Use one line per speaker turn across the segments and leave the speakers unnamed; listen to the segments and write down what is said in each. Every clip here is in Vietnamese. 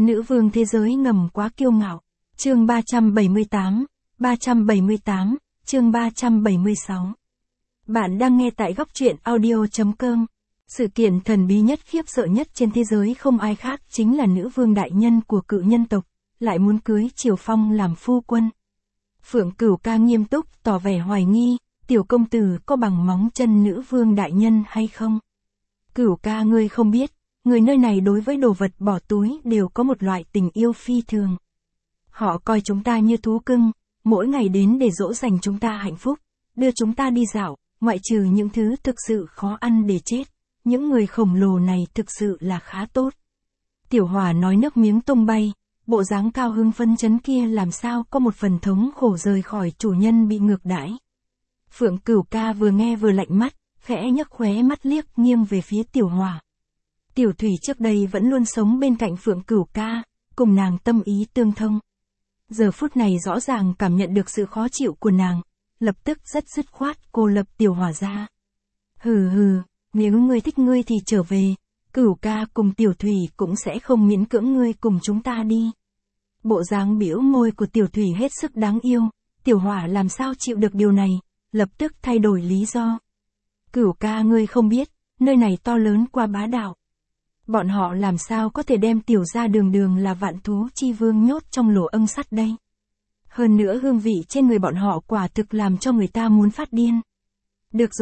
Nữ vương thế giới ngầm quá kiêu ngạo. Chương 378, chương 376. Bạn đang nghe tại góc truyện audio.com. Sự kiện thần bí nhất khiếp sợ nhất trên thế giới không ai khác chính là nữ vương đại nhân của cự nhân tộc, lại muốn cưới Triều Phong làm phu quân. Phượng Cửu Ca nghiêm túc tỏ vẻ hoài nghi, tiểu công tử có bằng móng chân nữ vương đại nhân hay không? Cửu ca, ngươi không biết, người nơi này đối với đồ vật bỏ túi đều có một loại tình yêu phi thường. Họ coi chúng ta như thú cưng, mỗi ngày đến để dỗ dành chúng ta hạnh phúc, đưa chúng ta đi dạo, ngoại trừ những thứ thực sự khó ăn để chết. Những người khổng lồ này thực sự là khá tốt. Tiểu Hỏa nói nước miếng tung bay, bộ dáng cao hứng phấn chấn kia làm sao có một phần thống khổ rời khỏi chủ nhân bị ngược đãi. Phượng Cửu Ca vừa nghe vừa lạnh mắt, khẽ nhấc khóe mắt liếc nghiêng về phía Tiểu Hỏa. Tiểu Thủy trước đây vẫn luôn sống bên cạnh Phượng Cửu Ca, cùng nàng tâm ý tương thông. Giờ phút này rõ ràng cảm nhận được sự khó chịu của nàng, lập tức rất dứt khoát cô lập Tiểu Hỏa ra. Hừ hừ, nếu ngươi thích ngươi thì trở về, Cửu ca cùng Tiểu Thủy cũng sẽ không miễn cưỡng ngươi cùng chúng ta đi. Bộ dáng bĩu môi của Tiểu Thủy hết sức đáng yêu, Tiểu Hỏa làm sao chịu được điều này, lập tức thay đổi lý do. Cửu ca, ngươi không biết, nơi này to lớn quá bá đạo. Bọn họ làm sao có thể đem Tiểu gia đường đường là vạn thú chi vương nhốt trong lỗ âng sắt đây. Hơn nữa hương vị trên người bọn họ quả thực làm cho người ta muốn phát điên. Được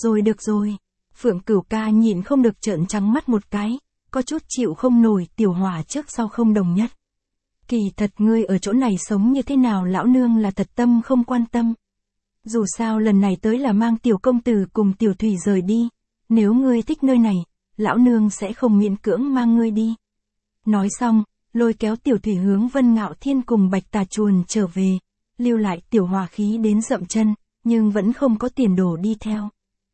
rồi. Phượng Cửu Ca nhịn không được trợn trắng mắt một cái, có chút chịu không nổi Tiểu Hỏa trước sau không đồng nhất. Kỳ thật ngươi ở chỗ này sống như thế nào lão nương là thật tâm không quan tâm. Dù sao lần này tới là mang Tiểu công tử cùng Tiểu Thủy rời đi, nếu ngươi thích nơi này, lão nương sẽ không miễn cưỡng mang ngươi đi. Nói xong, lôi kéo Tiểu Thủy hướng Vân Ngạo Thiên cùng Bạch Tà chuồn trở về, lưu lại Tiểu Hỏa khí đến dậm chân, nhưng vẫn không có tiền đồ đi theo.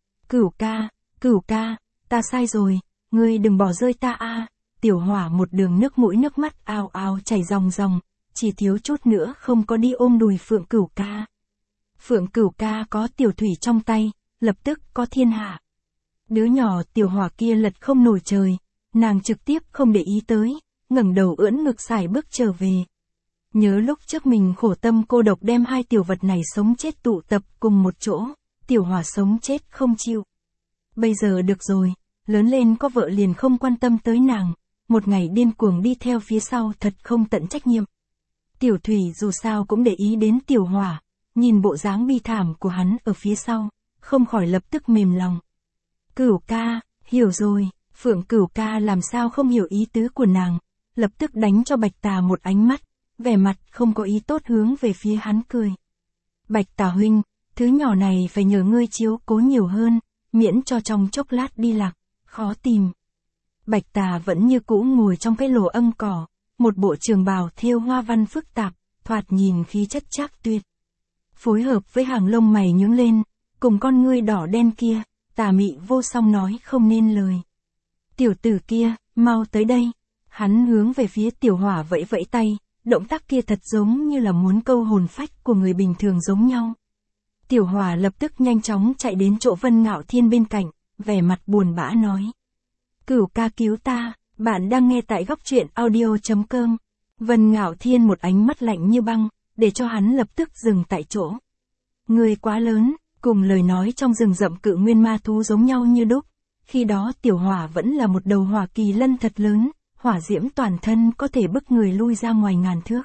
Cửu ca, ta sai rồi, ngươi đừng bỏ rơi ta a. Tiểu Hỏa một đường nước mũi nước mắt ào ào chảy ròng ròng, chỉ thiếu chút nữa không có đi ôm đùi Phượng Cửu Ca. Phượng Cửu Ca có Tiểu Thủy trong tay, lập tức có thiên hạ. Đứa nhỏ Tiểu Hỏa kia lật không nổi trời, nàng trực tiếp không để ý tới, ngẩng đầu ưỡn ngực sải bước trở về. Nhớ lúc trước mình khổ tâm cô độc đem hai tiểu vật này sống chết tụ tập cùng một chỗ, Tiểu Hỏa sống chết không chịu. Bây giờ được rồi, lớn lên có vợ liền không quan tâm tới nàng, một ngày điên cuồng đi theo phía sau thật không tận trách nhiệm. Tiểu Thủy dù sao cũng để ý đến Tiểu Hỏa, nhìn bộ dáng bi thảm của hắn ở phía sau, không khỏi lập tức mềm lòng. Cửu ca, hiểu rồi, Phượng Cửu Ca làm sao không hiểu ý tứ của nàng, lập tức đánh cho Bạch Tà một ánh mắt, vẻ mặt không có ý tốt hướng về phía hắn cười. Bạch Tà huynh, thứ nhỏ này phải nhờ ngươi chiếu cố nhiều hơn, miễn cho trong chốc lát đi lạc, khó tìm. Bạch Tà vẫn như cũ ngồi trong cái lỗ âng cỏ, một bộ trường bào thêu hoa văn phức tạp, thoạt nhìn khí chất trác tuyệt. Phối hợp với hàng lông mày nhướng lên, cùng con ngươi đỏ đen kia, tà mị vô song nói không nên lời. Tiểu tử kia, mau tới đây. Hắn hướng về phía Tiểu Hỏa vẫy vẫy tay, động tác kia thật giống như là muốn câu hồn phách của người bình thường giống nhau. Tiểu Hỏa lập tức nhanh chóng chạy đến chỗ Vân Ngạo Thiên bên cạnh, vẻ mặt buồn bã nói. Cửu ca cứu ta, bạn đang nghe tại góc truyện audio.com. Vân Ngạo Thiên một ánh mắt lạnh như băng, để cho hắn lập tức dừng tại chỗ. Người quá lớn, cùng lời nói trong rừng rậm cự nguyên ma thú giống nhau như đúc. Khi đó Tiểu Hỏa vẫn là một đầu hỏa kỳ lân thật lớn, hỏa diễm toàn thân có thể bức người lui ra ngoài ngàn thước.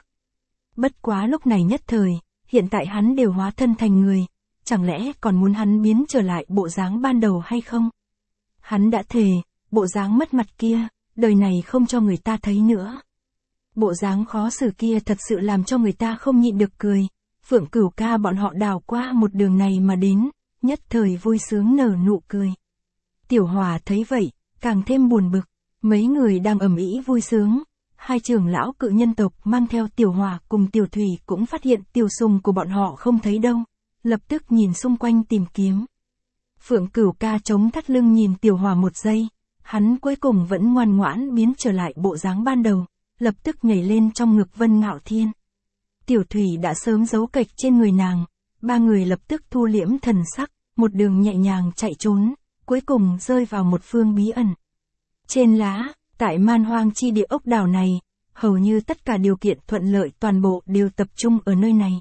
Bất quá lúc này nhất thời, hiện tại hắn đều hóa thân thành người, chẳng lẽ còn muốn hắn biến trở lại bộ dáng ban đầu hay không? Hắn đã thề, bộ dáng mất mặt kia, đời này không cho người ta thấy nữa. Bộ dáng khó xử kia thật sự làm cho người ta không nhịn được cười. Phượng Cửu Ca bọn họ đào qua một đường này mà đến, nhất thời vui sướng nở nụ cười. Tiểu Hỏa thấy vậy, càng thêm buồn bực. Mấy người đang ầm ĩ vui sướng, hai trưởng lão cự nhân tộc mang theo Tiểu Hỏa cùng Tiểu Thủy cũng phát hiện Tiểu Sùng của bọn họ không thấy đâu, lập tức nhìn xung quanh tìm kiếm. Phượng Cửu Ca chống thắt lưng nhìn Tiểu Hỏa một giây, hắn cuối cùng vẫn ngoan ngoãn biến trở lại bộ dáng ban đầu, lập tức nhảy lên trong ngực Vân Ngạo Thiên. Tiểu Thủy đã sớm giấu kịch trên người nàng, ba người lập tức thu liễm thần sắc, một đường nhẹ nhàng chạy trốn, cuối cùng rơi vào một phương bí ẩn. Trên lá, tại man hoang chi địa ốc đảo này, hầu như tất cả điều kiện thuận lợi toàn bộ đều tập trung ở nơi này.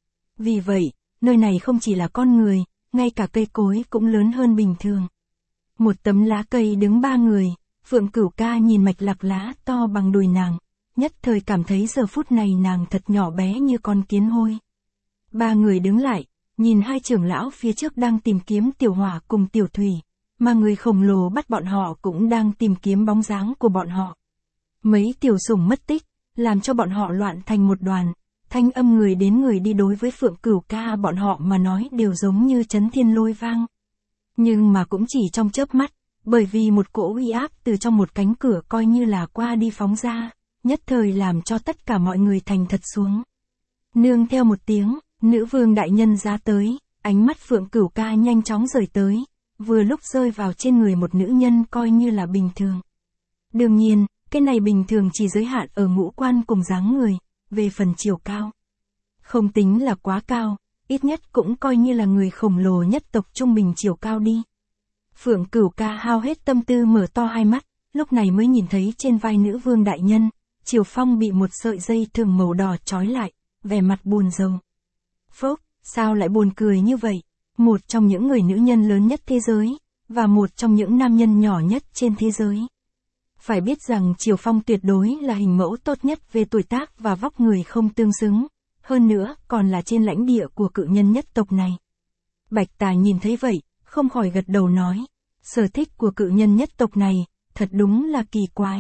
Vì vậy, nơi này không chỉ là con người, ngay cả cây cối cũng lớn hơn bình thường. Một tấm lá cây đứng 3 người, Phượng Cửu Ca nhìn mạch lạc lá to bằng đùi nàng, nhất thời cảm thấy giờ phút này nàng thật nhỏ bé như con kiến hôi. 3 người đứng lại, nhìn hai trưởng lão phía trước đang tìm kiếm Tiểu Hỏa cùng Tiểu Thủy, mà người khổng lồ bắt bọn họ cũng đang tìm kiếm bóng dáng của bọn họ. Mấy tiểu sủng mất tích, làm cho bọn họ loạn thành một đoàn, thanh âm người đến người đi đối với Phượng Cửu Ca bọn họ mà nói đều giống như chấn thiên lôi vang. Nhưng mà cũng chỉ trong chớp mắt, bởi vì một cỗ uy áp từ trong một cánh cửa coi như là qua đi phóng ra, nhất thời làm cho tất cả mọi người thành thật xuống. Nương theo một tiếng, nữ vương đại nhân ra tới, ánh mắt Phượng Cửu Ca nhanh chóng rời tới, vừa lúc rơi vào trên người một nữ nhân coi như là bình thường. Đương nhiên, cái này bình thường chỉ giới hạn ở ngũ quan cùng dáng người, về phần chiều cao. Không tính là quá cao, ít nhất cũng coi như là người khổng lồ nhất tộc trung bình chiều cao đi. Phượng Cửu Ca hao hết tâm tư mở to hai mắt, lúc này mới nhìn thấy trên vai nữ vương đại nhân, Triều Phong bị một sợi dây thừng màu đỏ trói lại, vẻ mặt buồn rầu. Phốc, sao lại buồn cười như vậy? Một trong những người nữ nhân lớn nhất thế giới, và một trong những nam nhân nhỏ nhất trên thế giới. Phải biết rằng Triều Phong tuyệt đối là hình mẫu tốt nhất về tuổi tác và vóc người không tương xứng, hơn nữa còn là trên lãnh địa của cự nhân nhất tộc này. Bạch Tà nhìn thấy vậy, không khỏi gật đầu nói, sở thích của cự nhân nhất tộc này, thật đúng là kỳ quái.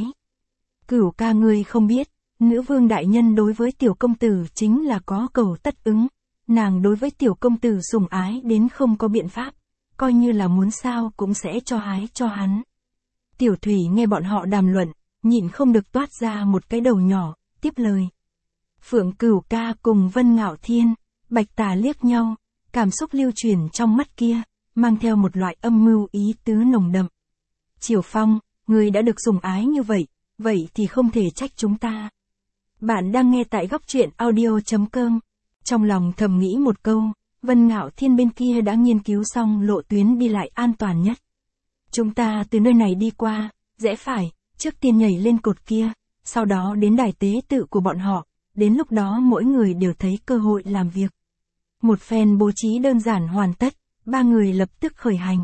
Cửu Ca ngươi không biết, nữ vương đại nhân đối với tiểu công tử chính là có cầu tất ứng, nàng đối với tiểu công tử sủng ái đến không có biện pháp, coi như là muốn sao cũng sẽ cho hái cho hắn. Tiểu Thủy nghe bọn họ đàm luận, nhịn không được toát ra một cái đầu nhỏ, tiếp lời. Phượng Cửu Ca cùng Vân Ngạo Thiên, Bạch Tà liếc nhau, cảm xúc lưu truyền trong mắt kia, mang theo một loại âm mưu ý tứ nồng đậm. Triều Phong, ngươi đã được sủng ái như vậy thì không thể trách chúng ta. Bạn đang nghe tại góc truyện audio.com. Trong lòng thầm nghĩ một câu, Vân Ngạo Thiên bên kia đã nghiên cứu xong lộ tuyến đi lại an toàn nhất. Chúng ta từ nơi này đi qua, rẽ phải, trước tiên nhảy lên cột kia, sau đó đến đài tế tự của bọn họ, đến lúc đó mỗi người đều thấy cơ hội làm việc. Một phen bố trí đơn giản hoàn tất, 3 người lập tức khởi hành.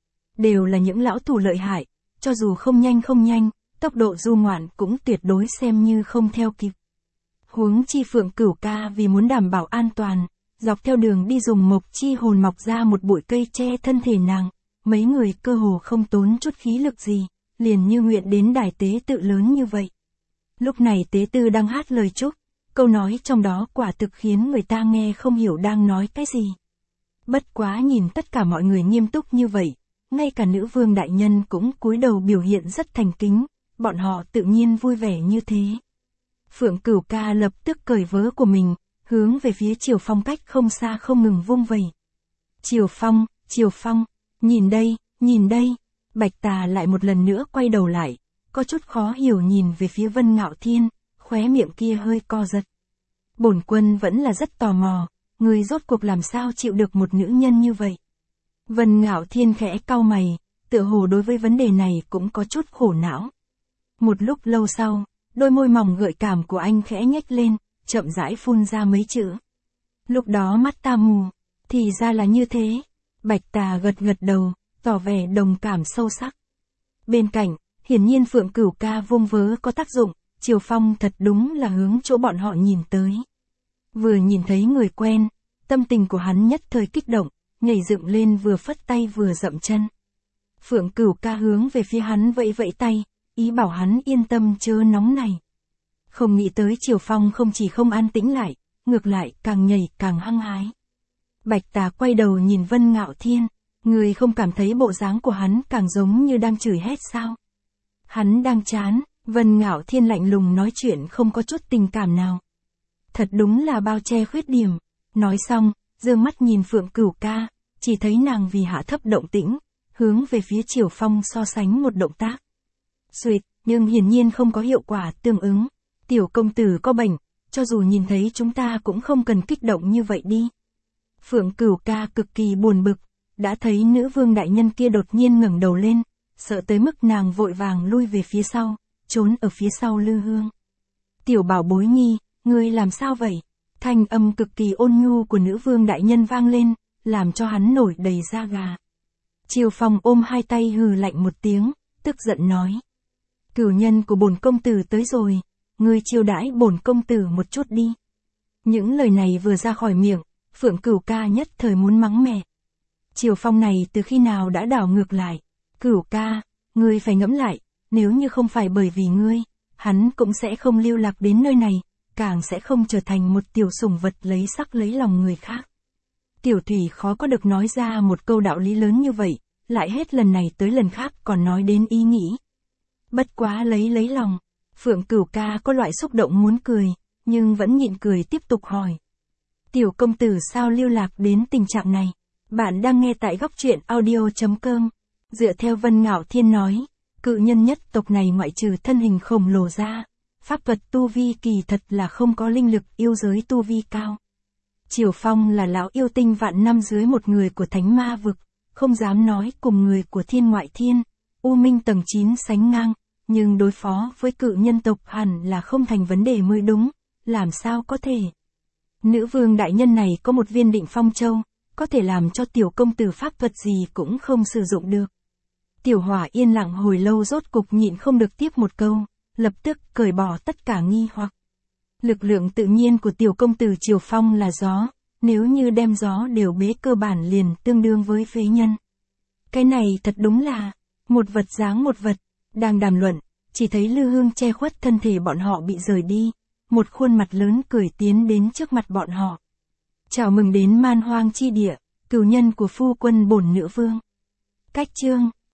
Đều là những lão thủ lợi hại, cho dù không nhanh, tốc độ du ngoạn cũng tuyệt đối xem như không theo kịp. Huống chi Phượng Cửu Ca vì muốn đảm bảo an toàn, dọc theo đường đi dùng mộc chi hồn mọc ra một bụi cây che thân thể nàng, mấy người cơ hồ không tốn chút khí lực gì, liền như nguyện đến đài tế tự lớn như vậy. Lúc này tế tư đang hát lời chúc, câu nói trong đó quả thực khiến người ta nghe không hiểu đang nói cái gì. Bất quá nhìn tất cả mọi người nghiêm túc như vậy, ngay cả nữ vương đại nhân cũng cúi đầu biểu hiện rất thành kính, bọn họ tự nhiên vui vẻ như thế. Phượng Cửu Ca lập tức cởi vớ của mình, hướng về phía Triều Phong cách không xa không ngừng vung vẩy. Triều Phong, nhìn đây, Bạch Tà lại một lần nữa quay đầu lại, có chút khó hiểu nhìn về phía Vân Ngạo Thiên, khóe miệng kia hơi co giật. Bổn quân vẫn là rất tò mò, người rốt cuộc làm sao chịu được một nữ nhân như vậy. Vân Ngạo Thiên khẽ cau mày, tựa hồ đối với vấn đề này cũng có chút khổ não. Một lúc lâu sau, đôi môi mỏng gợi cảm của anh khẽ nhếch lên, chậm rãi phun ra mấy chữ. Lúc đó mắt ta mù, thì ra là như thế. Bạch Tà gật đầu, tỏ vẻ đồng cảm sâu sắc. Bên cạnh, hiển nhiên Phượng Cửu Ca vung vớ có tác dụng, Triều Phong thật đúng là hướng chỗ bọn họ nhìn tới. Vừa nhìn thấy người quen, tâm tình của hắn nhất thời kích động, nhảy dựng lên vừa phất tay vừa dậm chân. Phượng Cửu Ca hướng về phía hắn vẫy tay, ý bảo hắn yên tâm chớ nóng này. Không nghĩ tới Triều Phong không chỉ không an tĩnh lại, ngược lại càng nhảy càng hăng hái. Bạch Tà quay đầu nhìn Vân Ngạo Thiên, người không cảm thấy bộ dáng của hắn càng giống như đang chửi hét sao? Hắn đang chán, Vân Ngạo Thiên lạnh lùng nói chuyện không có chút tình cảm nào. Thật đúng là bao che khuyết điểm. Nói xong, dương mắt nhìn Phượng Cửu Ca, chỉ thấy nàng vì hạ thấp động tĩnh, hướng về phía Triều Phong so sánh một động tác. Xuỵt, nhưng hiển nhiên không có hiệu quả tương ứng. Tiểu công tử có bệnh, cho dù nhìn thấy chúng ta cũng không cần kích động như vậy đi. Phượng Cửu Ca cực kỳ buồn bực, đã thấy nữ vương đại nhân kia đột nhiên ngẩng đầu lên, sợ tới mức nàng vội vàng lui về phía sau, trốn ở phía sau lư hương. Tiểu bảo bối nhi, ngươi làm sao vậy? Thanh âm cực kỳ ôn nhu của nữ vương đại nhân vang lên, làm cho hắn nổi đầy da gà. Triều Phong ôm hai tay hừ lạnh một tiếng, tức giận nói. Cửu nhân của bổn công tử tới rồi, ngươi chiêu đãi bổn công tử một chút đi. Những lời này vừa ra khỏi miệng, Phượng Cửu ca nhất thời muốn mắng mẹ. Triều Phong này từ khi nào đã đảo ngược lại. Cửu ca, ngươi phải ngẫm lại, nếu như không phải bởi vì ngươi, hắn cũng sẽ không lưu lạc đến nơi này, càng sẽ không trở thành một tiểu sủng vật lấy sắc lấy lòng người khác. Tiểu Thủy khó có được nói ra một câu đạo lý lớn như vậy, lại hết lần này tới lần khác còn nói đến ý nghĩ. Bất quá lấy lòng, Phượng Cửu ca có loại xúc động muốn cười, nhưng vẫn nhịn cười tiếp tục hỏi. Tiểu công tử sao lưu lạc đến tình trạng này? Bạn đang nghe tại góc truyện audio.com. Dựa theo Vân Ngạo Thiên nói, cự nhân nhất tộc này ngoại trừ thân hình khổng lồ ra, pháp thuật tu vi kỳ thật là không có linh lực yêu giới tu vi cao. Triều Phong là lão yêu tinh vạn năm dưới một người của thánh ma vực, không dám nói cùng người của thiên ngoại thiên, U Minh tầng 9 sánh ngang, nhưng đối phó với cự nhân tộc hẳn là không thành vấn đề mới đúng, làm sao có thể. Nữ vương đại nhân này có một viên Định Phong Châu, có thể làm cho tiểu công tử pháp thuật gì cũng không sử dụng được. Tiểu Hỏa yên lặng hồi lâu rốt cục nhịn không được tiếp một câu, lập tức cởi bỏ tất cả nghi hoặc. Lực lượng tự nhiên của tiểu công tử Triều Phong là gió, nếu như đem gió đều bế cơ bản liền tương đương với phế nhân. Cái này thật đúng là, một vật dáng một vật, đang đàm luận, chỉ thấy Lư Hương che khuất thân thể bọn họ bị rời đi, một khuôn mặt lớn cười tiến đến trước mặt bọn họ. Chào mừng đến Man Hoang chi địa, cửu nhân của phu quân bổn nữ vương. Cách chương